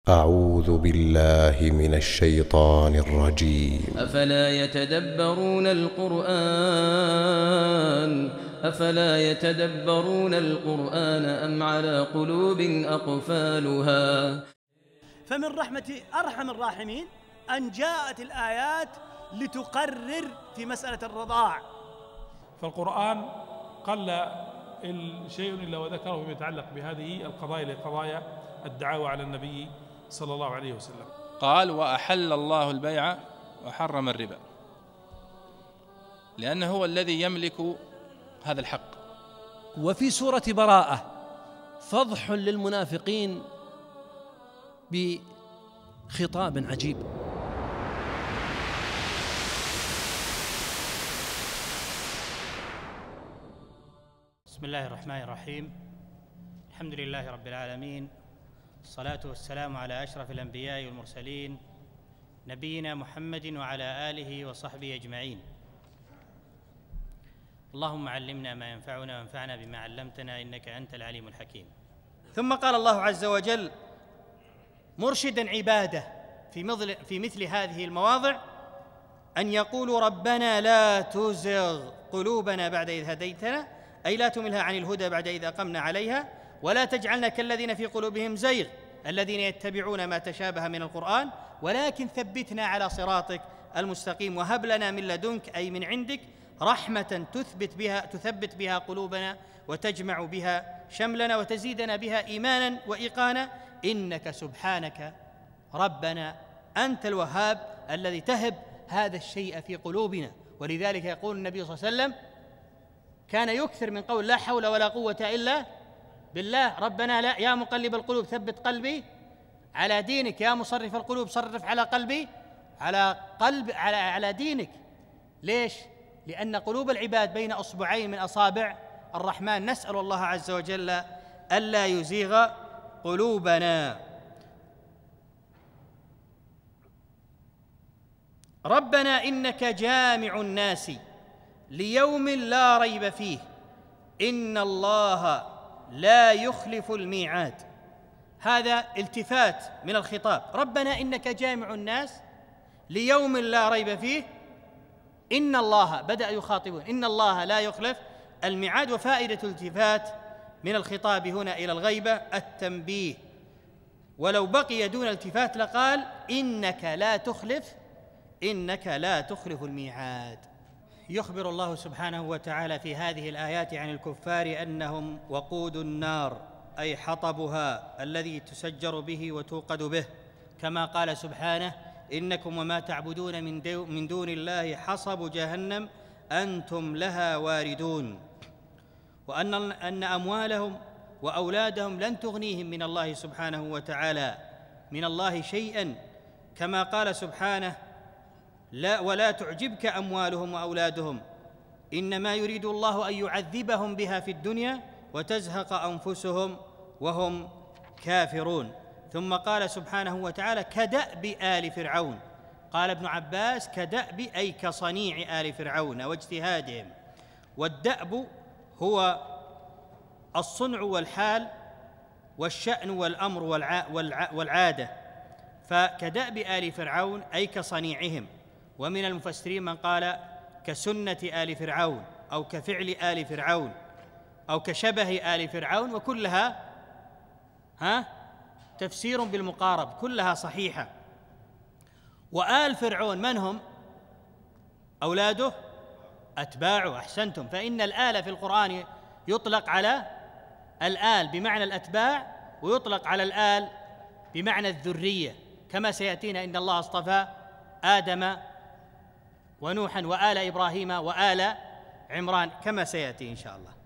أعوذ بالله من الشيطان الرجيم. أفلا يتدبرون القرآن أم على قلوب أقفالها. فمن رحمة أرحم الراحمين أن جاءت الآيات لتقرر في مسألة الرضاع. فالقرآن قل شيء إلا وذكره فيما يتعلق بهذه القضايا لقضايا الدعاوى على النبي صلى الله عليه وسلم. قال: وأحل الله البيع وحرم الربا، لأنه هو الذي يملك هذا الحق. وفي سورة براءة فضح للمنافقين بخطاب عجيب. بسم الله الرحمن الرحيم. الحمد لله رب العالمين، الصلاة والسلام على أشرف الأنبياء والمرسلين نبينا محمد وعلى آله وصحبه أجمعين. اللهم علمنا ما ينفعنا وانفعنا بما علمتنا إنك أنت العليم الحكيم. ثم قال الله عز وجل مرشدا عباده في مثل هذه المواضع أن يقولوا ربنا لا تزغ قلوبنا بعد إذ هديتنا، أي لا تملها عن الهدى بعد إذ أقمنا عليها، ولا تجعلنا كالذين في قلوبهم زيغ الذين يتبعون ما تشابه من القرآن، ولكن ثبتنا على صراطك المستقيم، وهب لنا من لدنك أي من عندك رحمة تثبت بها قلوبنا وتجمع بها شملنا وتزيدنا بها إيمانا وإيقانا، إنك سبحانك ربنا أنت الوهاب الذي تهب هذا الشيء في قلوبنا. ولذلك يقول النبي صلى الله عليه وسلم كان يكثر من قول لا حول ولا قوة إلا بالله، ربنا لا يا مقلب القلوب ثبت قلبي على دينك، يا مصرف القلوب صرف على قلبي على دينك. ليش؟ لأن قلوب العباد بين أصبعين من أصابع الرحمن، نسأل الله عز وجل ألا يزيغ قلوبنا. ربنا إنك جامع الناس ليوم لا ريب فيه إن الله لا يخلف الميعاد. هذا التفات من الخطاب، ربنا إنك جامع الناس ليوم لا ريب فيه إن الله، بدأ يخاطبون إن الله لا يخلف الميعاد. وفائدة الالتفات من الخطاب هنا إلى الغيبة التنبيه، ولو بقي دون التفات لقال إنك لا تخلف الميعاد. يخبر الله سبحانه وتعالى في هذه الآيات عن الكفار أنهم وقود النار، أي حطبها الذي تسجر به وتوقد به، كما قال سبحانه إنكم وما تعبدون من دون الله حصب جهنم أنتم لها واردون. وأن أموالهم وأولادهم لن تغنيهم من الله سبحانه وتعالى من الله شيئا، كما قال سبحانه لا ولا تعجبك أموالهم وأولادهم إنما يريد الله أن يعذبهم بها في الدنيا وتزهق أنفسهم وهم كافرون. ثم قال سبحانه وتعالى كدأب آل فرعون، قال ابن عباس كدأب أي كصنيع آل فرعون واجتهادهم، والدأب هو الصنع والحال والشأن والأمر والعادة، فكدأب آل فرعون أي كصنيعهم. ومن المفسرين من قال كسنة آل فرعون أو كفعل آل فرعون أو كشبه آل فرعون، وكلها تفسير بالمقارب، كلها صحيحة. وآل فرعون من هم؟ أولاده أتباعه، أحسنتم. فإن الآل في القرآن يطلق على الآل بمعنى الأتباع، ويطلق على الآل بمعنى الذرية، كما سيأتينا إن الله اصطفى آدم ونوحا وآل إبراهيم وآل عمران كما سيأتي إن شاء الله.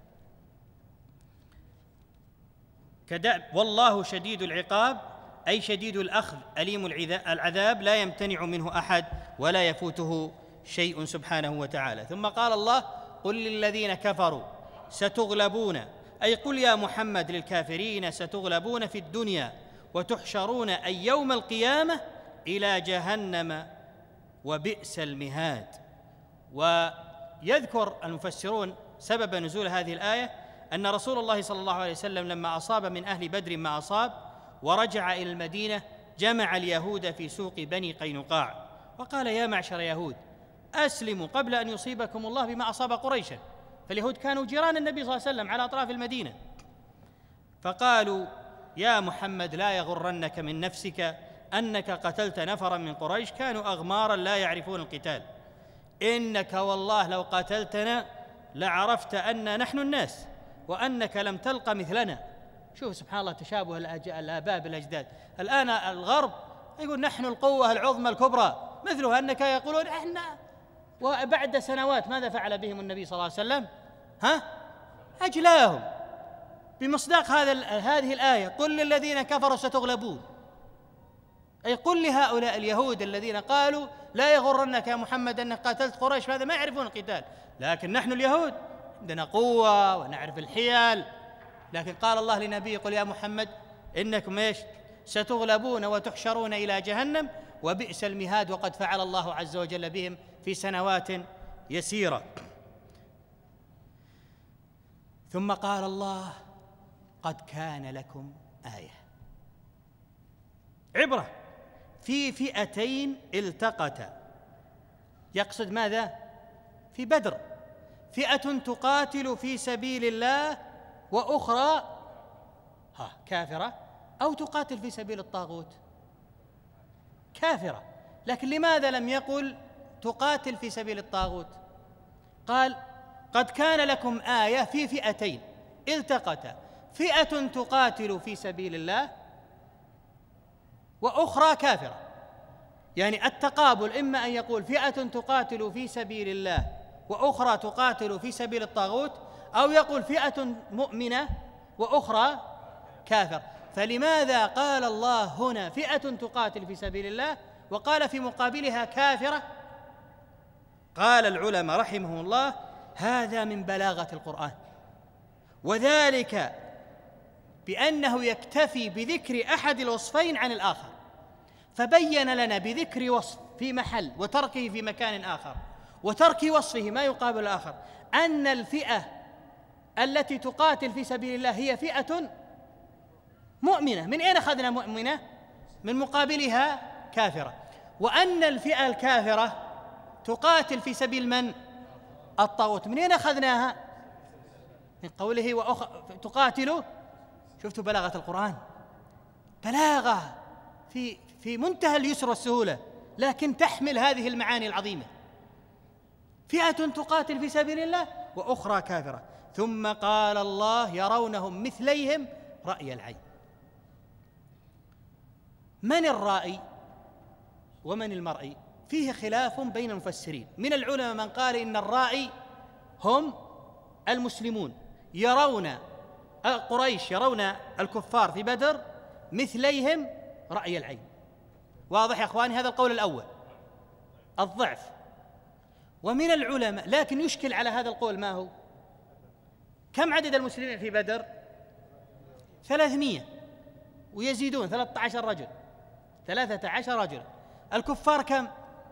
كدأب والله شديد العقاب أي شديد الأخذ أليم العذاب، لا يمتنع منه أحد ولا يفوته شيء سبحانه وتعالى. ثم قال الله قل للذين كفروا ستغلبون، أي قل يا محمد للكافرين ستغلبون في الدنيا وتحشرون أي يوم القيامة إلى جهنم وبئس المهاد. ويذكر المفسرون سبب نزول هذه الآية أن رسول الله صلى الله عليه وسلم لما أصاب من أهل بدر ما أصاب ورجع إلى المدينة جمع اليهود في سوق بني قينقاع وقال: يا معشر يهود، أسلموا قبل أن يصيبكم الله بما أصاب قريشا. فاليهود كانوا جيران النبي صلى الله عليه وسلم على أطراف المدينة. فقالوا: يا محمد، لا يغرنك من نفسك أنك قتلت نفرا من قريش كانوا أغمارا لا يعرفون القتال، إنك والله لو قتلتنا لعرفت أن نحن الناس وأنك لم تلق مثلنا. شوف سبحان الله تشابه الآباء بالأجداد. الآن الغرب يقول نحن القوة العظمى الكبرى، مثله أنك يقولون إحنا. وبعد سنوات ماذا فعل بهم النبي صلى الله عليه وسلم؟ أجلاهم بمصداق هذه الآية: قل للذين كفروا ستغلبون. أي قل لهؤلاء اليهود الذين قالوا لا يغرنك يا محمد أنك قاتلت قريش، هذا ما يعرفون القتال، لكن نحن اليهود عندنا قوة ونعرف الحيل. لكن قال الله لنبيه: قل يا محمد إنكم إيش؟ ستغلبون وتحشرون إلى جهنم وبئس المهاد، وقد فعل الله عز وجل بهم في سنوات يسيرة. ثم قال الله: قد كان لكم آية، عبرة في فئتين التقتا. يقصد ماذا؟ في بدر فئة تقاتل في سبيل الله وأخرى كافرة، أو تقاتل في سبيل الطاغوت كافرة. لكن لماذا لم يقل تقاتل في سبيل الطاغوت؟ قال: قد كان لكم آية في فئتين التقتا، فئة تقاتل في سبيل الله وأخرى كافرة. يعني التقابل إما أن يقول فئة تقاتل في سبيل الله وأخرى تقاتل في سبيل الطاغوت، أو يقول فئة مؤمنة وأخرى كافر. فلماذا قال الله هنا فئة تقاتل في سبيل الله وقال في مقابلها كافرة؟ قال العلماء رحمهم الله: هذا من بلاغة القرآن، وذلك بأنه يكتفي بذكر أحد الوصفين عن الآخر، فبين لنا بذكر وصف في محل وتركه في مكان آخر وترك وصفه ما يقابل الآخر أن الفئة التي تقاتل في سبيل الله هي فئة مؤمنة. من أين أخذنا مؤمنة؟ من مقابلها كافرة. وأن الفئة الكافرة تقاتل في سبيل من؟ الطاغوت. من أين أخذناها؟ من قوله تقاتل. شفتوا بلاغة القرآن؟ بلاغة في منتهى اليسر والسهولة، لكن تحمل هذه المعاني العظيمة: فئة تقاتل في سبيل الله وأخرى كافرة. ثم قال الله: يرونهم مثليهم رأي العين. من الرائي ومن المرئي؟ فيه خلاف بين المفسرين. من العلماء من قال إن الرائي هم المسلمون، يرون قريش يرون الكفار في بدر مثليهم رأي العين. واضح يا أخواني؟ هذا القول الأول، الضعف. ومن العلماء لكن يشكل على هذا القول ما هو؟ كم عدد المسلمين في بدر؟ 300 ويزيدون 13 رجل، 13 رجل. الكفار كم؟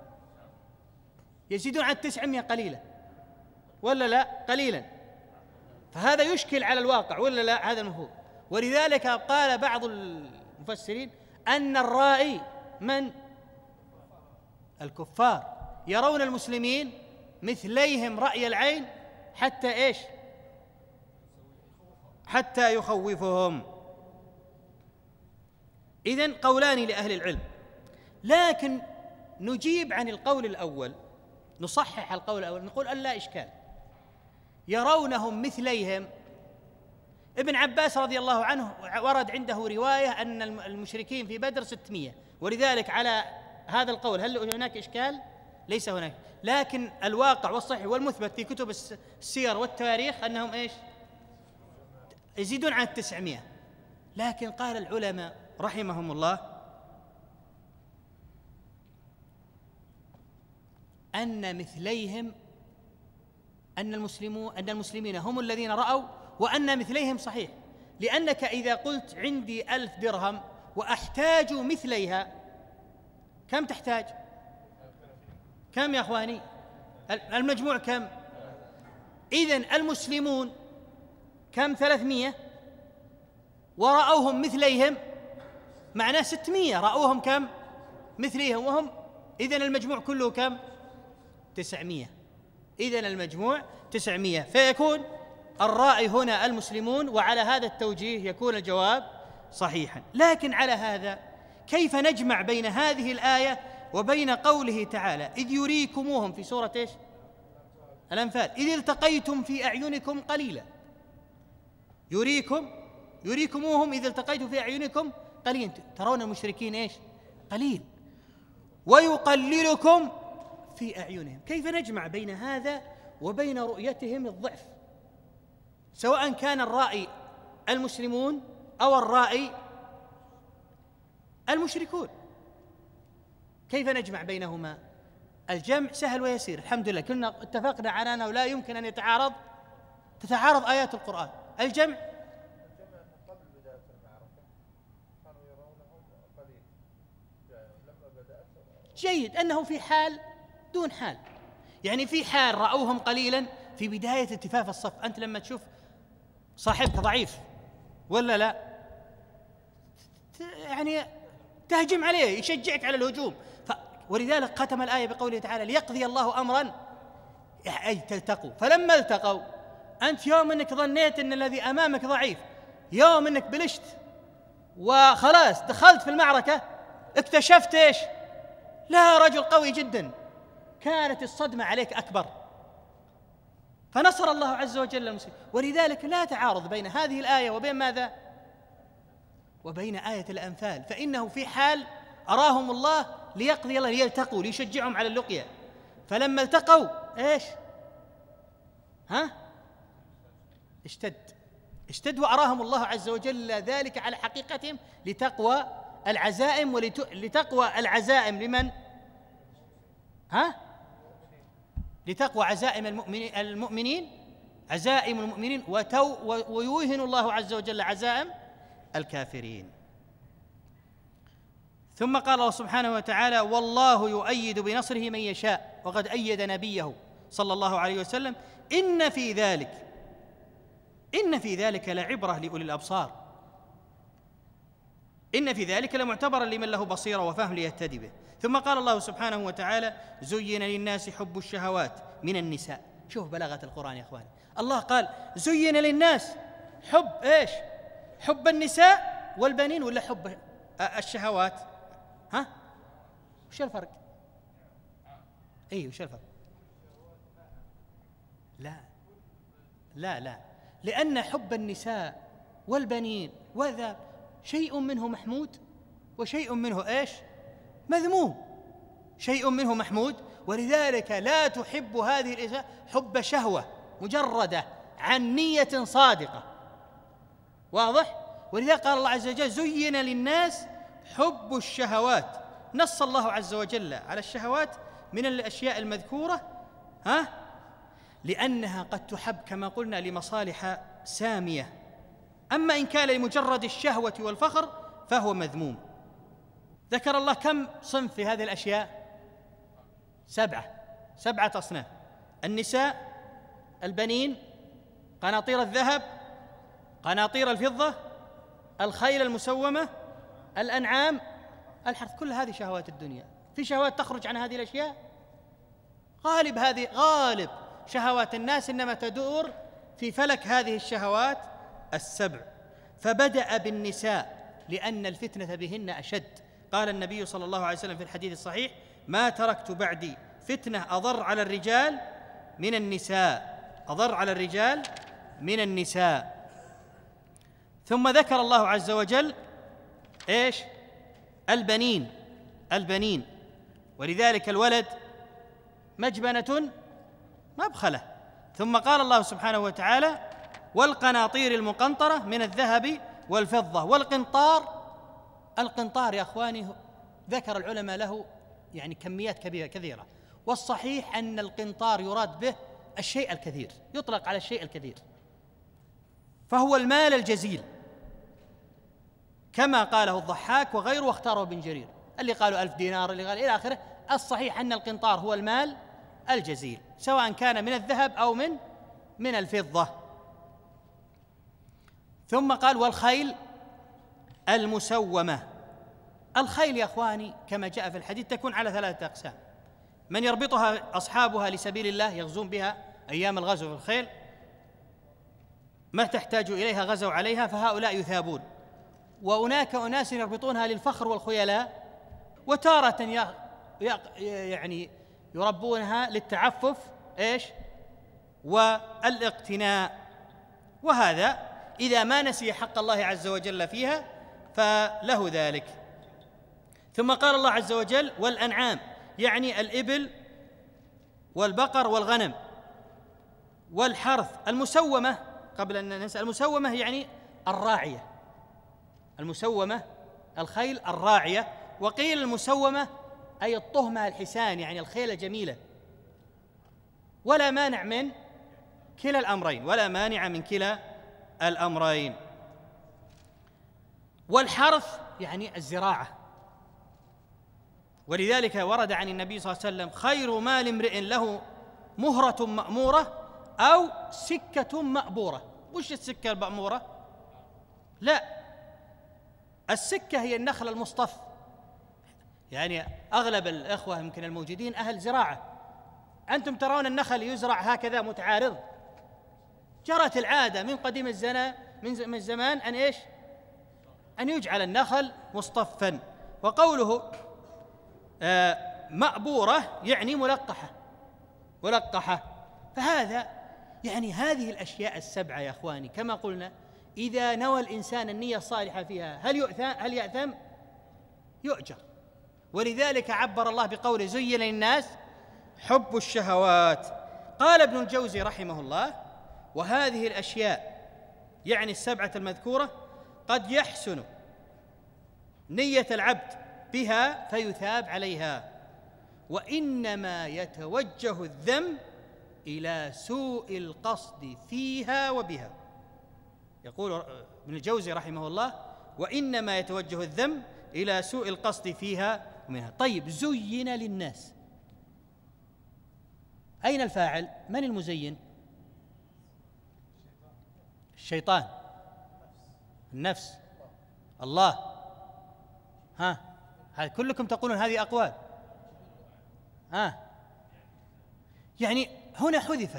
يزيدون عن 900 قليلا ولا لا؟ قليلا. فهذا يشكل على الواقع ولا لا؟ هذا المفهوم. ولذلك قال بعض المفسرين أن الرائي من؟ الكفار يرون المسلمين مثليهم رأي العين حتى إيش؟ حتى يخوفهم. إذن قولان لأهل العلم، لكن نجيب عن القول الأول، نصحح القول الأول، نقول أن لا إشكال. يرونهم مثليهم. ابن عباس رضي الله عنه ورد عنده رواية أن المشركين في بدر 600، ولذلك على هذا القول هل هناك إشكال؟ ليس هناك. لكن الواقع والصحيح والمثبت في كتب السير والتاريخ أنهم إيش؟ يزيدون عن 900. لكن قال العلماء رحمهم الله أن مثليهم أن المسلمين هم الذين رأوا، وأن مثليهم صحيح، لأنك إذا قلت عندي 1000 درهم وأحتاج مثليها، كم تحتاج؟ كم يا أخواني؟ المجموع كم؟ إذن المسلمون كم؟ 300 ورأوهم مثليهم معناه 600 رأوهم كم؟ مثليهم، وهم إذن المجموع كله كم؟ 900. إذن المجموع 900، فيكون الرائي هنا المسلمون، وعلى هذا التوجيه يكون الجواب صحيحا. لكن على هذا كيف نجمع بين هذه الآية وبين قوله تعالى إذ يريكموهم في سورة إيش؟ الأنفال، إذ التقيتم في أعينكم قليلا. يريكموهم إذ التقيتم في أعينكم قليلا، ترون المشركين إيش؟ قليل، ويقللكم في أعينهم. كيف نجمع بين هذا وبين رؤيتهم الضعف، سواء كان الرائي المسلمون أو الرائي المشركون؟ كيف نجمع بينهما؟ الجمع سهل ويسير، الحمد لله كلنا اتفقنا على أنه لا يمكن أن تتعارض آيات القرآن. الجمع قبل بداية المعركة كانوا يرونهم قليل، لما بدأت جيد أنه في حال دون حال، يعني في حال رأوهم قليلا في بداية التفاف الصف. أنت لما تشوف صاحبك ضعيف ولا لا، يعني تهجم عليه، يشجعك على الهجوم. ولذلك ختم الآية بقوله تعالى ليقضي الله أمرا أي تلتقوا. فلما التقوا، أنت يوم أنك ظنيت أن الذي أمامك ضعيف، يوم أنك بلشت وخلاص دخلت في المعركة، اكتشفت إيش؟ لا، رجل قوي جدا، كانت الصدمة عليك أكبر، فنصر الله عز وجل المسلمين. ولذلك لا تعارض بين هذه الآية وبين ماذا؟ وبين آية الأنفال، فإنه في حال أراهم الله ليقضي الله، ليلتقوا، ليشجعهم على اللقيا. فلما التقوا إيش؟ اشتد وأراهم الله عز وجل ذلك على حقيقتهم لتقوى العزائم، لتقوى العزائم لمن؟ لتقوى عزائم المؤمنين، عزائم المؤمنين، ويوهن الله عز وجل عزائم الكافرين. ثم قال الله سبحانه وتعالى والله يؤيد بنصره من يشاء وقد أيد نبيه صلى الله عليه وسلم إن في ذلك لعبرة لأولي الأبصار، إن في ذلك لمعتبرا لمن له بصيرة وفهم ليهتدي به. ثم قال الله سبحانه وتعالى زين للناس حب الشهوات من النساء. شوف بلاغة القرآن يا أخواني، الله قال زين للناس حب إيش؟ حب النساء والبنين ولا حب الشهوات؟ وش الفرق؟ وش الفرق؟ لا، لأن حب النساء والبنين وذا شيء منه محمود وشيء منه إيش؟ مذموم. شيء منه محمود، ولذلك لا تحب هذه النساء حب شهوة مجردة عن نية صادقة، واضح؟ ولذلك قال الله عز وجل زين للناس حب الشهوات. نص الله عز وجل على الشهوات من الأشياء المذكورة لأنها قد تحب كما قلنا لمصالح سامية، أما إن كان لمجرد الشهوة والفخر فهو مذموم. ذكر الله كم صنف في هذه الأشياء؟ 7 أصناف: النساء، البنين، قناطير الذهب، قناطير الفضة، الخيل المسومة، الأنعام، الحرث. كل هذه شهوات الدنيا. في شهوات تخرج عن هذه الأشياء؟ غالب شهوات الناس إنما تدور في فلك هذه الشهوات 7. فبدأ بالنساء لأن الفتنة بهن أشد. قال النبي صلى الله عليه وسلم في الحديث الصحيح ما تركت بعدي فتنة أضر على الرجال من النساء. ثم ذكر الله عز وجل إيش؟ البنين، ولذلك الولد مجبنة مبخلة. ثم قال الله سبحانه وتعالى والقناطير المقنطرة من الذهب والفضة. القنطار يا أخواني ذكر العلماء له يعني كميات كثيرة، والصحيح أن القنطار يراد به الشيء الكثير، يطلق على الشيء الكثير، فهو المال الجزيل كما قاله الضحاك وغيره واختاره ابن جرير، اللي قالوا 1000 دينار، اللي قال إلى آخره. الصحيح أن القنطار هو المال الجزيل سواء كان من الذهب أو من الفضة. ثم قال والخيل المسومة الخيل يا أخواني كما جاء في الحديث تكون على 3 أقسام: من يربطها أصحابها لسبيل الله يغزون بها أيام الغزو في الخيل، ما تحتاج إليها غزوا عليها فهؤلاء يثابون، وهناك أناس يربطونها للفخر والخيلاء، وتارة يعني يربونها للتعفف والاقتناء، وهذا إذا ما نسي حق الله عز وجل فيها فله ذلك. ثم قال الله عز وجل: والأنعام، يعني الإبل والبقر والغنم والحرث. المسومة، قبل أن ننسى، المسومة يعني الراعية، المسومة الخيل الراعية، وقيل المسومة أي الطهمة الحسان، يعني الخيل الجميلة. ولا مانع من كلا الأمرين، ولا مانع من كلا الأمرين. والحرث يعني الزراعة، ولذلك ورد عن النبي صلى الله عليه وسلم: خير مال امرئ له مهرة مأمورة أو سكة مأبورة. وش السكة المأمورة؟ لا، السكة هي النخل المصطف، يعني أغلب الإخوة يمكن الموجودين أهل زراعة. أنتم ترون النخل يزرع هكذا متعارض، جرت العادة من قديم من زمان أن يجعل النخل مصطفا. وقوله مأبورة يعني ملقحة. فهذا يعني هذه الأشياء السبعة يا أخواني كما قلنا، إذا نوى الإنسان النية الصالحة فيها هل يأثم؟ يؤجر. ولذلك عبر الله بقوله: زين للناس حب الشهوات. قال ابن الجوزي رحمه الله: وهذه الأشياء يعني السبعة المذكورة قد يحسن نية العبد بها فيثاب عليها، وإنما يتوجه الذم إلى سوء القصد فيها وبها. يقول ابن الجوزي رحمه الله: وإنما يتوجه الذم إلى سوء القصد فيها ومنها. طيب، زين للناس، أين الفاعل؟ من المزين؟ الشيطان، النفس، الله. كلكم تقولون هذه أقوال. يعني هنا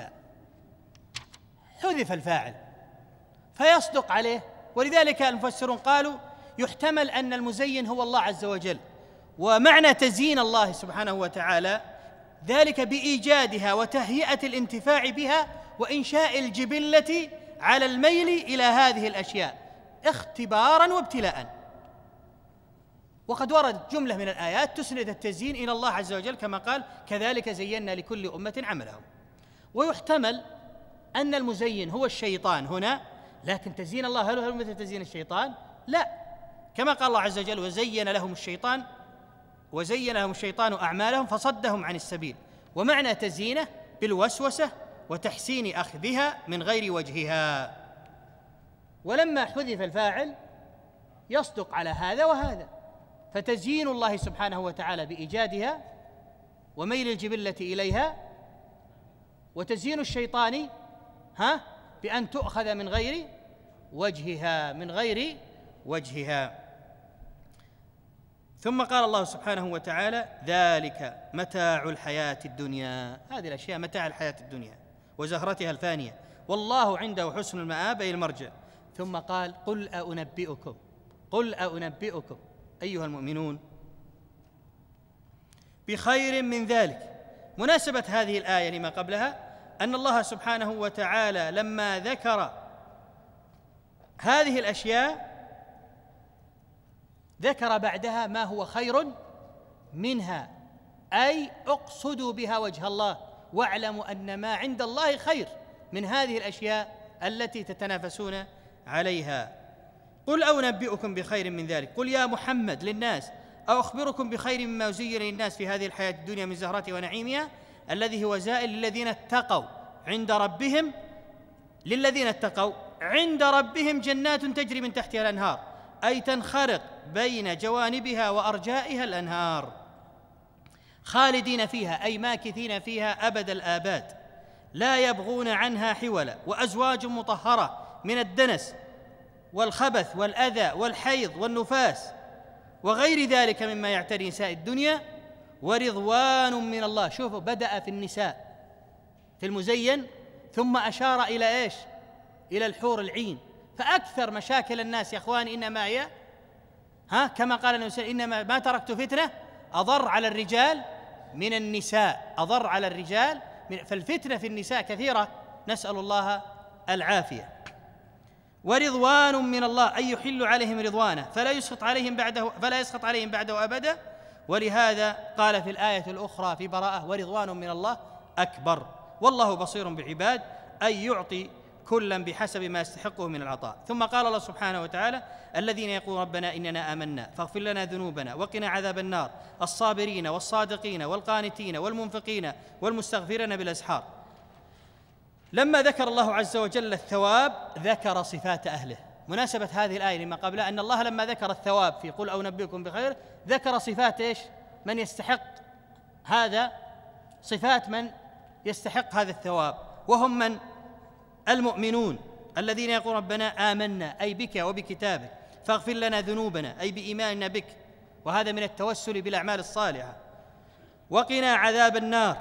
حذف الفاعل فيصدق عليه، ولذلك المفسرون قالوا يحتمل أن المزين هو الله عز وجل، ومعنى تزيين الله سبحانه وتعالى ذلك بإيجادها وتهيئة الانتفاع بها وإنشاء الجبلة على الميل إلى هذه الأشياء اختباراً وابتلاءً. وقد وردت جملة من الآيات تسند التزيين إلى الله عز وجل كما قال: كذلك زينا لكل أمة عملهم. ويحتمل أن المزين هو الشيطان هنا، لكن تزيين الله هل هو مثل تزيين الشيطان؟ لا، كما قال الله عز وجل: وزين لهم الشيطان أعمالهم فصدهم عن السبيل. ومعنى تزيينه بالوسوسة وتحسين أخذها من غير وجهها. ولما حذف الفاعل يصدق على هذا وهذا، فتزيين الله سبحانه وتعالى بإيجادها وميل الجبلة إليها، وتزيين الشيطان بأن تؤخذ من غير وجهها. ثم قال الله سبحانه وتعالى: ذلك متاع الحياة الدنيا. هذه الأشياء متاع الحياة الدنيا وزهرتها الفانية، والله عنده حسن المآب أي المرجع. ثم قال: قل أنبئكم أيها المؤمنون بخير من ذلك. مناسبة هذه الآية لما قبلها أن الله سبحانه وتعالى لما ذكر هذه الأشياء ذكر بعدها ما هو خير منها، أي اقصدوا بها وجه الله، واعلموا أن ما عند الله خير من هذه الأشياء التي تتنافسون عليها. قل أنبئكم بخير من ذلك، قل يا محمد للناس: أو أخبركم بخير مما زين للناس في هذه الحياة الدنيا من زهرتها ونعيمها الذي هو زائل للذين اتقوا عند ربهم جنات تجري من تحتها الأنهار، أي تنخرط بين جوانبها وأرجائها الأنهار، خالدين فيها أي ماكثين فيها أبد الآباد، لا يبغون عنها حولا، وأزواج مطهرة من الدنس والخبث والأذى والحيض والنفاس، وغير ذلك مما يعتري نساء الدنيا، ورضوان من الله. شوفوا، بدأ في النساء في المزين ثم أشار إلى إيش؟ إلى الحور العين. فأكثر مشاكل الناس يا أخواني إنما هي كما قال النبي صلى الله عليه وسلم: إنما ما تركت فتنة أضر على الرجال من النساء، أضر على الرجال فالفتنة في النساء كثيرة، نسأل الله العافية. ورضوان من الله أي يحل عليهم رضوانه فلا يسخط عليهم بعده أبدا. ولهذا قال في الآية الأخرى في براءة: ورضوان من الله أكبر والله بصير بالعباد، أي يعطي كلا بحسب ما يستحقه من العطاء. ثم قال الله سبحانه وتعالى: الذين يقولون ربنا إننا آمنا فاغفر لنا ذنوبنا وقنا عذاب النار، الصابرين والصادقين والقانتين والمنفقين والمستغفرين بالأسحار. لما ذكر الله عز وجل الثواب ذكر صفات أهله. مناسبة هذه الآية لما قبلها أن الله لما ذكر الثواب في قل أو نبئكم بخير ذكر صفات إيش؟ من يستحق هذا، صفات من يستحق هذا الثواب، وهم من؟ المؤمنون الذين يقولون ربنا آمنا أي بك وبكتابك فاغفر لنا ذنوبنا أي بإيماننا بك، وهذا من التوسل بالأعمال الصالحة. وقنا عذاب النار.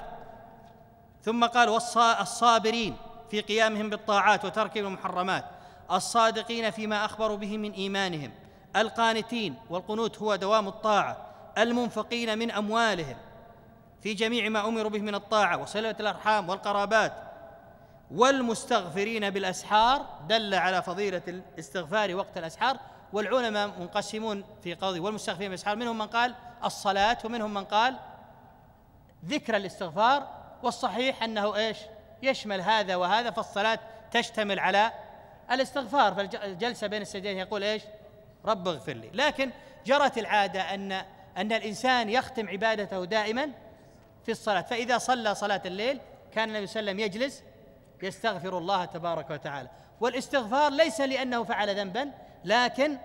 ثم قال: الصابرين في قيامهم بالطاعات وتركهم المحرمات، الصادقين فيما أخبروا به من إيمانهم، القانتين والقنوت هو دوام الطاعة، المنفقين من أموالهم في جميع ما أمروا به من الطاعة وصلة الأرحام والقرابات، والمستغفرين بالأسحار. دل على فضيلة الاستغفار وقت الأسحار. والعلماء منقسمون في قضية والمستغفرين بالأسحار، منهم من قال الصلاة ومنهم من قال ذكر الاستغفار، والصحيح أنه إيش؟ يشمل هذا وهذا، فالصلاة تشتمل على الاستغفار، فالجلسة بين السجدين يقول إيش؟ رب اغفر لي. لكن جرت العادة أن الإنسان يختم عبادته دائما في الصلاة، فإذا صلى صلاة الليل كان النبي صلى الله عليه وسلم يجلس يستغفر الله تبارك وتعالى. والاستغفار ليس لأنه فعل ذنبا، لكن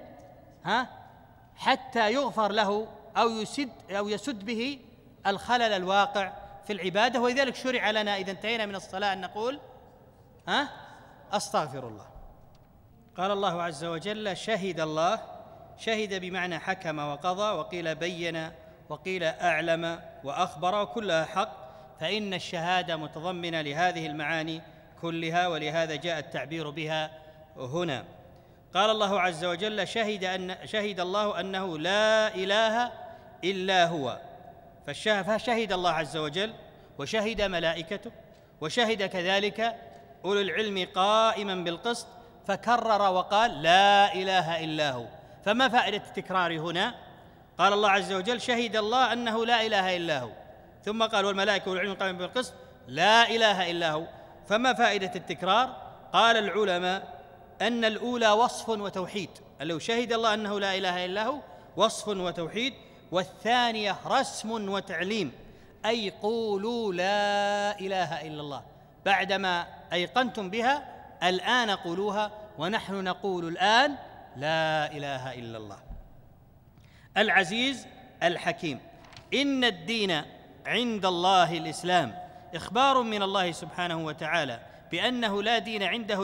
حتى يغفر له أو يسد به الخلل الواقع في العبادة. ولذلك شرع لنا إذا انتهينا من الصلاة أن نقول أستغفر الله. قال الله عز وجل: شهد الله. شهد بمعنى حكم وقضى، وقيل بين، وقيل أعلم وأخبر، وكلها حق، فإن الشهادة متضمنة لهذه المعاني كلها، ولهذا جاء التعبير بها هنا. قال الله عز وجل: شهد الله أنه لا إله إلا هو. فشهد الله عز وجل، وشهد ملائكته، وشهد كذلك أولو العلم قائما بالقسط، فكرر وقال: لا إله إلا هو. فما فائدة التكرار هنا؟ قال الله عز وجل: شهد الله أنه لا إله إلا هو، ثم قال: والملائكة والعلم قائما بالقسط لا إله إلا هو. فما فائدة التكرار؟ قال العلماء أن الأولى وصف وتوحيد، لو شهد الله أنه لا إله إلا هو وصف وتوحيد، والثانية رسم وتعليم، أي قولوا لا إله إلا الله، بعدما أيقنتم بها الآن قولوها، ونحن نقول الآن لا إله إلا الله. العزيز الحكيم. إن الدين عند الله الإسلام، إخبار من الله سبحانه وتعالى بأنه لا دين عنده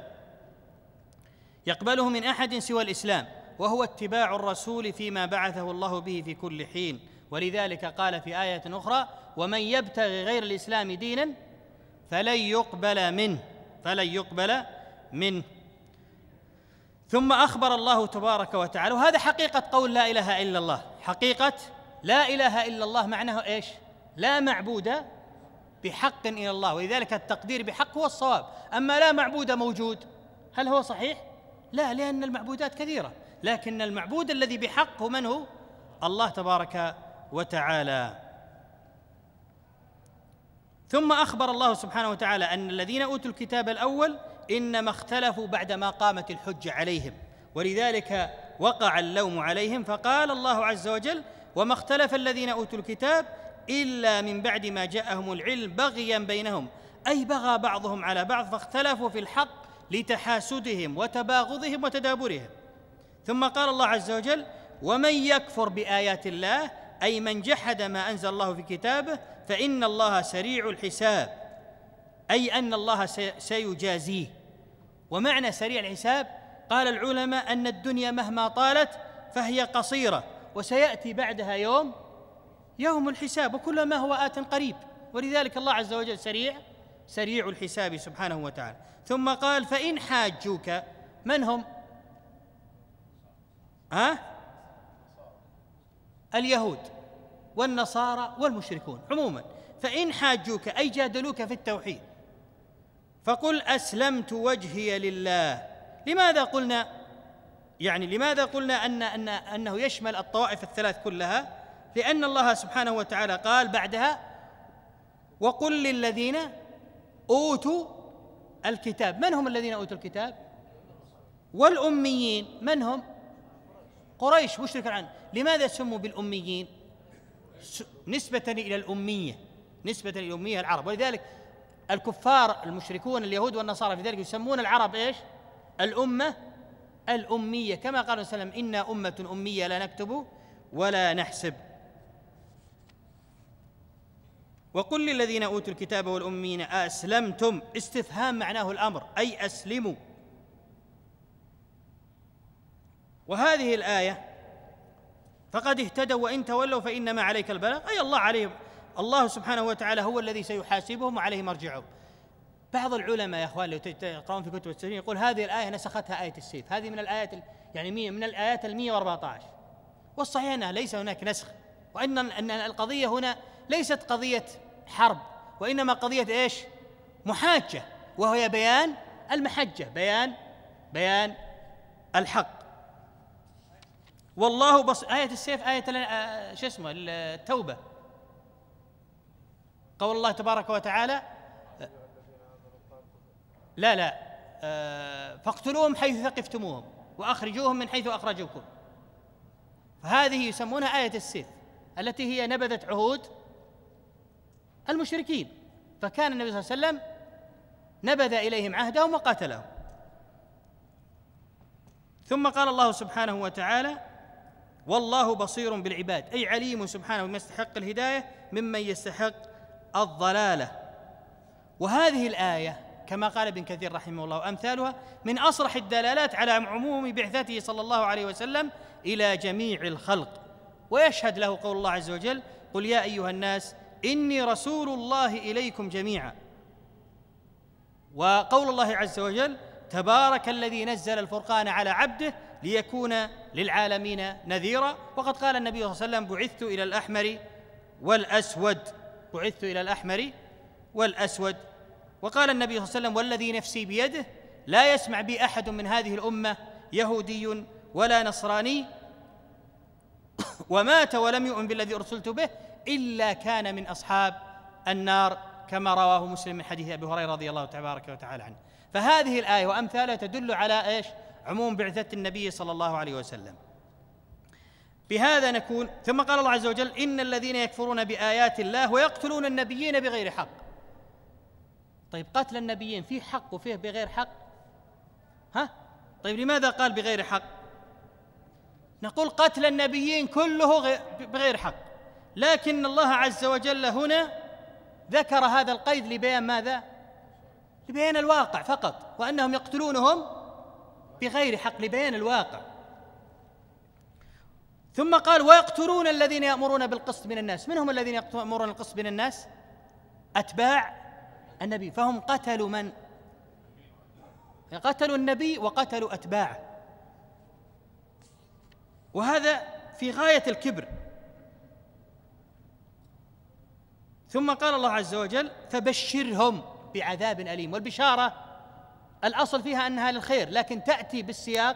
يقبله من أحد سوى الإسلام، وهو اتباع الرسول فيما بعثه الله به في كل حين. ولذلك قال في آية أخرى: ومن يبتغي غير الإسلام دينا فلن يقبل منه. ثم أخبر الله تبارك وتعالى، وهذا حقيقة قول لا إله إلا الله. حقيقة لا إله إلا الله معناه إيش؟ لا معبود بحق إلى الله، ولذلك التقدير بحق هو الصواب. أما لا معبود موجود، هل هو صحيح؟ لا، لأن المعبودات كثيرة، لكن المعبود الذي بحق من هو؟ الله تبارك وتعالى. ثم أخبر الله سبحانه وتعالى أن الذين أوتوا الكتاب الأول إنما اختلفوا بعدما قامت الحجة عليهم، ولذلك وقع اللوم عليهم، فقال الله عز وجل: وما اختلف الذين أوتوا الكتاب إلا من بعد ما جاءهم العلم بغيا بينهم، أي بغى بعضهم على بعض، فاختلفوا في الحق لتحاسدهم وتباغضهم وتدابرهم. ثم قال الله عز وجل: ومن يكفر بآيات الله، أي من جحد ما أنزل الله في كتابه، فإن الله سريع الحساب، أي أن الله سيجازيه. ومعنى سريع الحساب قال العلماء أن الدنيا مهما طالت فهي قصيرة، وسيأتي بعدها يوم الحساب، وكل ما هو آت قريب، ولذلك الله عز وجل سريع الحساب سبحانه وتعالى. ثم قال فإن حاجوك، من هم؟ اليهود والنصارى والمشركون عموما. فإن حاجوك أي جادلوك في التوحيد فقل أسلمت وجهي لله. لماذا قلنا أنه يشمل الطوائف الثلاث كلها؟ لأن الله سبحانه وتعالى قال بعدها وقل للذين أوتوا الكتاب. من هم الذين أوتوا الكتاب؟ والأميين. من هم؟ قريش مشرك العرب. لماذا سموا بالأميين؟ نسبة إلى الأمية العرب، ولذلك الكفار المشركون اليهود والنصارى في ذلك يسمون العرب إيش؟ الأمة الأمية، كما قال صلى الله عليه وسلم إنا أمة أمية لا نكتب ولا نحسب. وقل للذين أوتوا الكتاب والأميين أسلمتم، استفهام معناه الأمر أي أسلموا. وهذه الآية فقد اهتدوا وإن تولوا فإنما عليك البلاغ، أي الله سبحانه وتعالى هو الذي سيحاسبهم وعليه مرجعهم. بعض العلماء يا اخوان لو تقرؤون في كتب التفسير يقول هذه الآية نسختها آية السيف، هذه من الآيات من الآيات 114. والصحيح أنها ليس هناك نسخ، وأن القضية هنا ليست قضية حرب، وإنما قضية إيش؟ محاجة، وهي بيان المحجة، بيان الحق. والله آية السيف آية التوبة، قول الله تبارك وتعالى لا فاقتلوهم حيث ثقفتموهم وأخرجوهم من حيث أخرجوكم. فهذه يسمونها آية السيف التي هي نبذت عهود المشركين، فكان النبي صلى الله عليه وسلم نبذ إليهم عهدهم وقاتلهم. ثم قال الله سبحانه وتعالى والله بصير بالعباد، أي عليم سبحانه بما يستحق الهداية ممن يستحق الضلالة. وهذه الآية كما قال ابن كثير رحمه الله وأمثالها من أصرح الدلالات على عموم بعثته صلى الله عليه وسلم إلى جميع الخلق. ويشهد له قول الله عز وجل قل يا أيها الناس إني رسول الله إليكم جميعا، وقول الله عز وجل تبارك الذي نزل الفرقان على عبده ليكون للعالمين نذيرا. وقد قال النبي صلى الله عليه وسلم بعثت إلى الأحمر والأسود. وقال النبي صلى الله عليه وسلم والذي نفسي بيده لا يسمع بي أحد من هذه الأمة يهودي ولا نصراني ومات ولم يؤمن بالذي أرسلت به إلا كان من أصحاب النار، كما رواه مسلم من حديث أبي هريرة رضي الله تبارك وتعالى عنه. فهذه الآية وأمثالها تدل على إيش؟ عموم بعثة النبي صلى الله عليه وسلم. بهذا نكون. ثم قال الله عز وجل إن الذين يكفرون بآيات الله ويقتلون النبيين بغير حق. طيب قتل النبيين فيه حق وفيه بغير حق؟ طيب لماذا قال بغير حق؟ نقول قتل النبيين كله بغير حق، لكن الله عز وجل هنا ذكر هذا القيد لبيان ماذا؟ لبيان الواقع فقط، وأنهم يقتلونهم بغير حق لبيان الواقع. ثم قال ويقتلون الذين يأمرون بالقسط من الناس. من هم الذين يأمرون بالقسط من الناس؟ أتباع النبي، فهم قتلوا من؟ قتلوا النبي وقتلوا أتباعه، وهذا في غاية الكبر. ثم قال الله عز وجل فبشرهم بعذاب أليم. والبشارة الأصل فيها أنها للخير، لكن تأتي بالسياق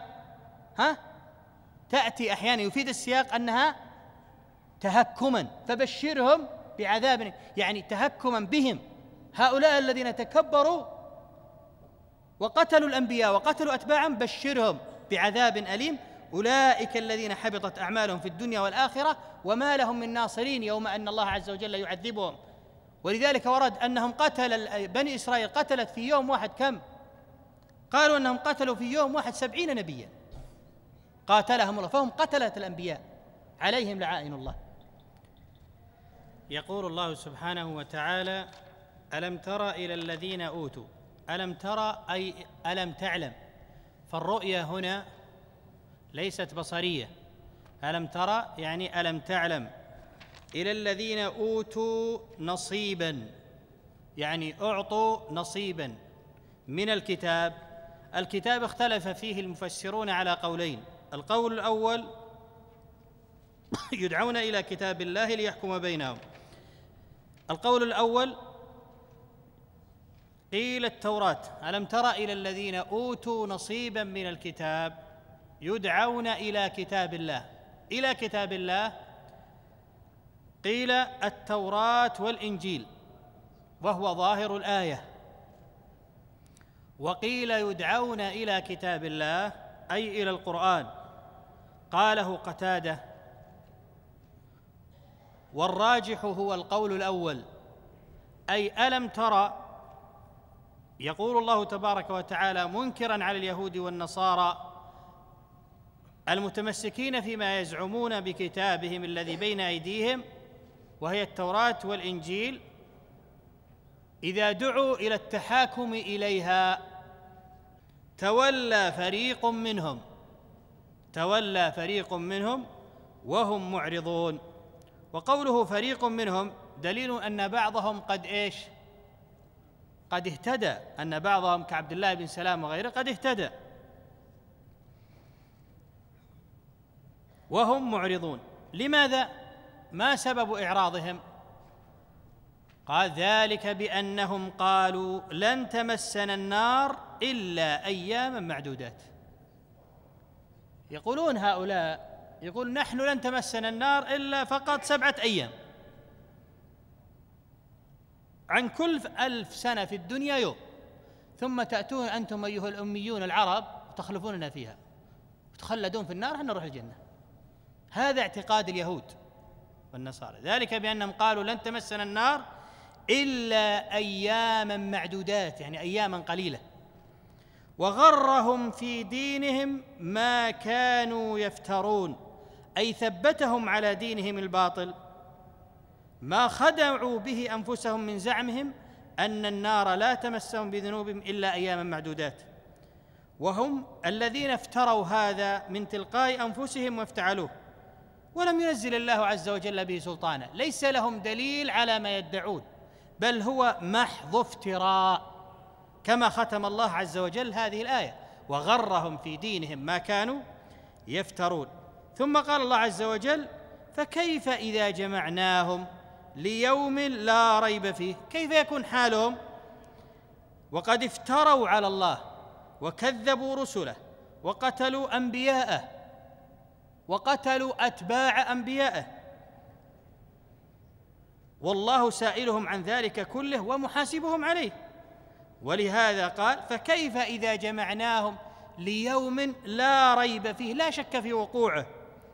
تأتي أحيانا يفيد السياق أنها تهكما، فبشرهم بعذاب، يعني تهكما بهم هؤلاء الذين تكبروا وقتلوا الأنبياء وقتلوا أتباعهم، بشرهم بعذاب أليم أولئك الذين حبطت أعمالهم في الدنيا والآخرة وما لهم من ناصرين يوم أن الله عز وجل يعذبهم. ولذلك ورد أنهم بني إسرائيل قتلت في يوم واحد كم؟ قالوا أنهم قتلوا في يوم واحد 70 نبيا قاتلهم الله، فهم قتلة الأنبياء عليهم لعائن الله. يقول الله سبحانه وتعالى ألم تر إلى الذين أوتوا. ألم ترى أي ألم تعلم، فالرؤية هنا ليست بصرية، ألم ترى يعني ألم تعلم إلى الذين أوتوا نصيبا، يعني أعطوا نصيبا من الكتاب. الكتاب اختلف فيه المفسرون على قولين. القول الأول يدعون إلى كتاب الله ليحكم بينهم. القول الأول قيل التوراة. ألم تر إلى الذين أوتوا نصيبا من الكتاب يدعون إلى كتاب الله. إلى كتاب الله قيل التوراة والإنجيل وهو ظاهر الآية، وقيل يدعون إلى كتاب الله أي إلى القرآن. قاله قتادة، والراجح هو القول الأول، أي ألم ترى. يقول الله تبارك وتعالى منكرا على اليهود والنصارى المتمسكين فيما يزعمون بكتابهم الذي بين أيديهم وهي التوراة والإنجيل، إذا دعوا إلى التحاكم إليها تولى فريق منهم وهم معرضون. وقوله فريق منهم دليل أن بعضهم قد اهتدى، أن بعضهم كعبد الله بن سلام وغيره قد اهتدى وهم معرضون. لماذا؟ ما سبب إعراضهم؟ قال ذلك بأنهم قالوا لن تمسنا النار إلا أياما معدودات. يقولون هؤلاء، يقول نحن لن تمسنا النار إلا فقط 7 أيام، عن كل 1000 سنة في الدنيا يوم، ثم تأتون أنتم أيها الأميون العرب وتخلفوننا فيها وتخلدون في النار، حنا نروح الجنة. هذا اعتقاد اليهود والنصارى، ذلك بأنهم قالوا لن تمسنا النار إلا أياما معدودات، يعني أياما قليلة. وغرهم في دينهم ما كانوا يفترون، أي ثبتهم على دينهم الباطل ما خدعوا به أنفسهم من زعمهم أن النار لا تمسهم بذنوبهم إلا أياما معدودات، وهم الذين افتروا هذا من تلقاء أنفسهم وافتعلوه، ولم ينزل الله عز وجل به سلطانا. ليس لهم دليل على ما يدعون، بل هو محض افتراء، كما ختم الله عز وجل هذه الآية وغرهم في دينهم ما كانوا يفترون. ثم قال الله عز وجل فكيف إذا جمعناهم ليوم لا ريب فيه، كيف يكون حالهم وقد افتروا على الله وكذبوا رسله وقتلوا أنبياءه وقتلوا أتباع أنبيائه، والله سائلهم عن ذلك كله ومحاسبهم عليه. ولهذا قال فكيف إذا جمعناهم ليوم لا ريب فيه، لا شك في وقوعه،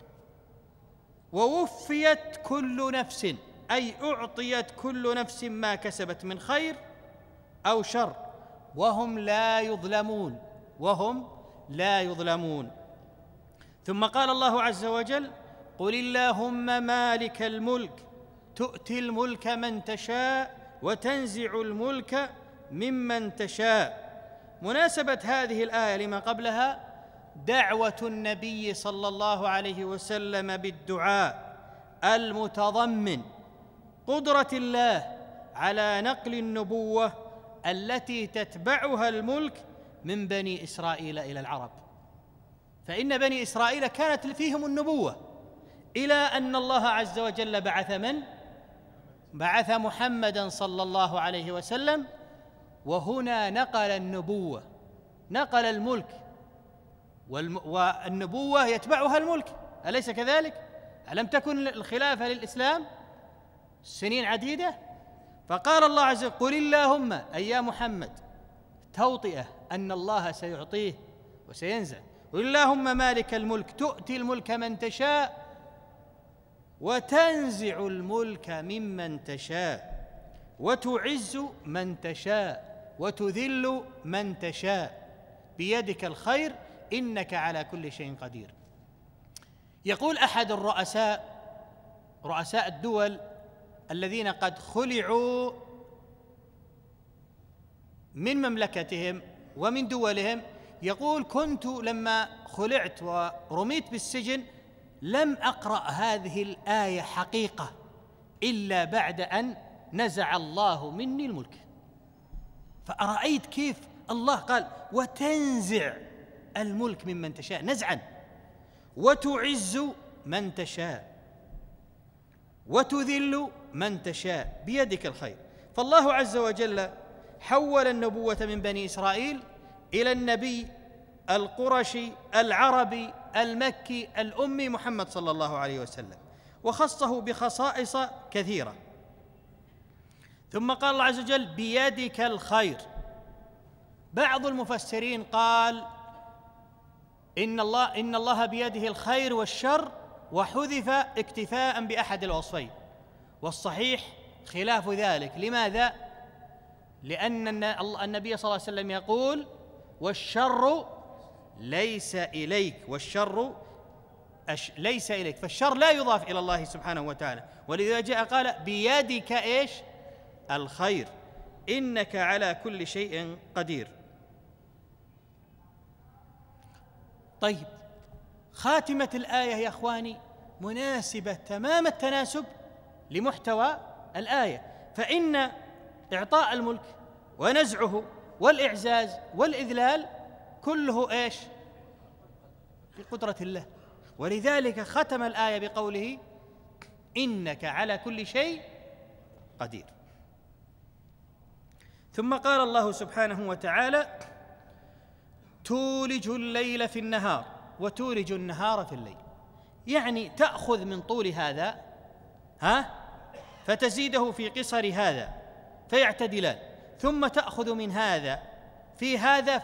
ووفيت كل نفس، أي أعطيت كل نفس ما كسبت من خير أو شر وهم لا يظلمون. ثم قال الله عز وجل قل اللهم مالك الملك تؤتي الملك من تشاء وتنزع الملك ممن تشاء. مناسبة هذه الآية لما قبلها دعوة النبي صلى الله عليه وسلم بالدعاء المتضمن قدرة الله على نقل النبوة التي تتبعها الملك من بني إسرائيل إلى العرب، فإن بني إسرائيل كانت فيهم النبوة إلى أن الله عز وجل بعث محمدًا صلى الله عليه وسلم، وهنا نقل النبوة، نقل الملك، والنبوة يتبعها الملك، أليس كذلك؟ ألم تكن الخلافة للإسلام سنين عديدة؟ فقال الله عز وجل قل اللهم، أي يا محمد، توطئة أن الله سيعطيه وسينزع، قل اللهم مالك الملك تؤتي الملك من تشاء وتنزع الملك ممن تشاء وتعز من تشاء وتذل من تشاء بيدك الخير إنك على كل شيء قدير. يقول أحد رؤساء الدول الذين قد خلعوا من مملكتهم ومن دولهم، يقول كنت لما خلعت ورميت بالسجن لم أقرأ هذه الآية حقيقة إلا بعد أن نزع الله مني الملك. فأرأيت كيف الله قال وتنزع الملك ممن تشاء نزعا، وتعز من تشاء وتذل من تشاء بيدك الخير. فالله عز وجل حول النبوة من بني إسرائيل إلى النبي القرشي العربي المكي الأمي محمد صلى الله عليه وسلم، وخصه بخصائص كثيرة. ثم قال الله عز وجل بيدك الخير. بعض المفسرين قال إن الله بيده الخير والشر، وحذف اكتفاء بأحد الوصفين، والصحيح خلاف ذلك. لماذا؟ لأن النبي صلى الله عليه وسلم يقول والشر ليس إليك، والشر ليس إليك، فالشر لا يضاف إلى الله سبحانه وتعالى. ولذا جاء قال بيدك إيش؟ الخير، إنك على كل شيء قدير. طيب، خاتمة الآية يا أخواني مناسبة تمام التناسب لمحتوى الآية، فإن إعطاء الملك ونزعه والإعزاز والإذلال كله إيش؟ بقدرة الله. ولذلك ختم الآية بقوله إنك على كل شيء قدير. ثم قال الله سبحانه وتعالى تولج الليل في النهار وتولج النهار في الليل، يعني تأخذ من طول هذا فتزيده في قصر هذا فيعتدلان، ثم تأخذ من هذا في هذا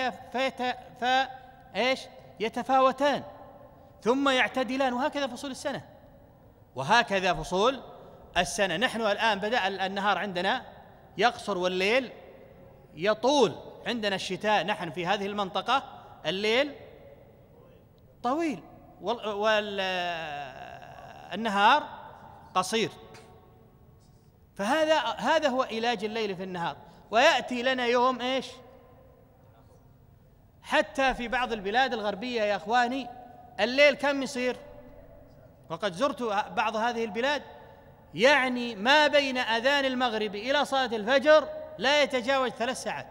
يتفاوتان، ثم يعتدلان، وهكذا فصول السنة، وهكذا فصول السنة. نحن الآن بدأ النهار عندنا يقصر والليل يطول. عندنا الشتاء نحن في هذه المنطقة الليل طويل والنهار قصير. فهذا هو علاج الليل في النهار. ويأتي لنا يوم إيش؟ حتى في بعض البلاد الغربية يا أخواني الليل كم يصير؟ وقد زرت بعض هذه البلاد، يعني ما بين أذان المغرب إلى صلاة الفجر لا يتجاوز 3 ساعات،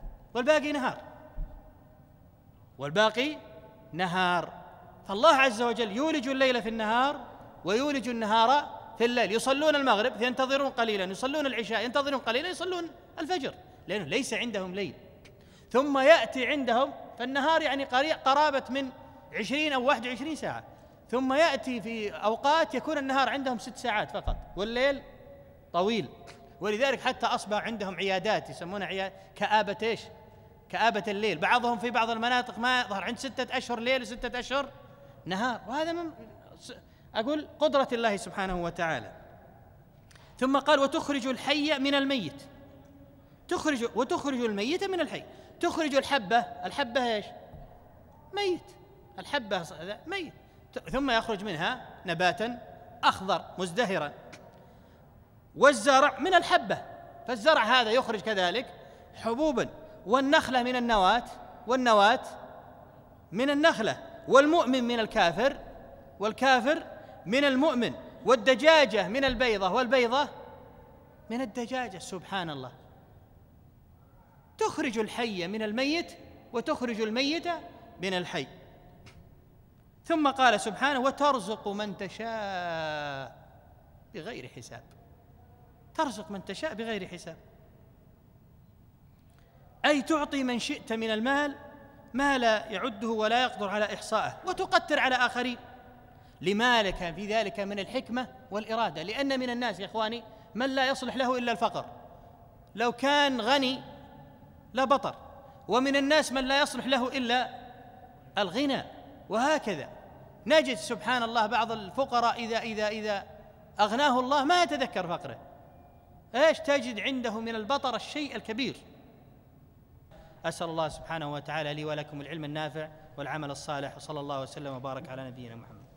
والباقي نهار. فالله عز وجل يولج الليل في النهار ويولج النهار في الليل. يصلون المغرب ينتظرون قليلا، يصلون العشاء ينتظرون قليلا، يصلون الفجر، لأنه ليس عندهم ليل. ثم يأتي عندهم فالنهار يعني قرابة من 20 أو 21 ساعة، ثم يأتي في أوقات يكون النهار عندهم 6 ساعات فقط والليل طويل. ولذلك حتى أصبح عندهم عيادات يسمونها كآبة إيش؟ كآبة الليل. بعضهم في بعض المناطق ما يظهر عند 6 أشهر ليل و6 أشهر نهار، وهذا من أقول قدرة الله سبحانه وتعالى. ثم قال وتخرج الحي من الميت، وتخرج الميت من الحي. تخرج الحبة إيش؟ ميت، الحبة ميت، ثم يخرج منها نباتا أخضر مزدهرا. والزرع من الحبة، فالزرع هذا يخرج كذلك حبوبا. والنخلة من النواة، والنواة من النخلة. والمؤمن من الكافر، والكافر من المؤمن. والدجاجة من البيضة، والبيضة من الدجاجة. سبحان الله، تخرج الحي من الميت وتخرج الميت من الحي. ثم قال سبحانه وترزق من تشاء بغير حساب. ترزق من تشاء بغير حساب، أي تعطي من شئت من المال ما لا يعده ولا يقدر على إحصائه، وتقتر على آخرين. لما لك في ذلك من الحكمة والإرادة، لأن من الناس يا إخواني من لا يصلح له إلا الفقر، لو كان غني لبطر، ومن الناس من لا يصلح له إلا الغنى. وهكذا نجد سبحان الله بعض الفقراء إذا أغناه الله ما يتذكر فقره، إيش تجد عنده من البطر الشيء الكبير. أسأل الله سبحانه وتعالى لي ولكم العلم النافع والعمل الصالح، وصلى الله وسلم وبارك على نبينا محمد.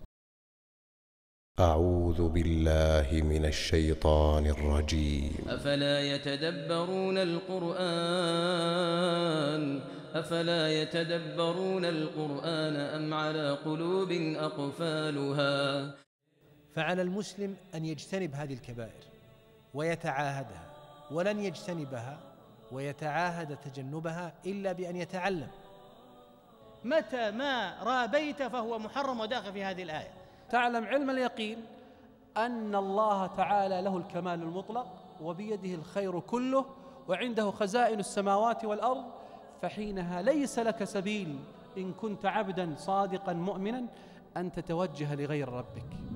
أعوذ بالله من الشيطان الرجيم. أفلا يتدبرون القرآن أفلا يتدبرون القرآن أم على قلوب أقفالها. فعلى المسلم أن يجتنب هذه الكبائر ويتعاهدها، ولن يجتنبها ويتعاهد تجنبها إلا بأن يتعلم. متى ما رابيت فهو محرم وداخل في هذه الآية. تعلم علم اليقين أن الله تعالى له الكمال المطلق وبيده الخير كله وعنده خزائن السماوات والأرض، فحينها ليس لك سبيل إن كنت عبدا صادقا مؤمنا أن تتوجه لغير ربك.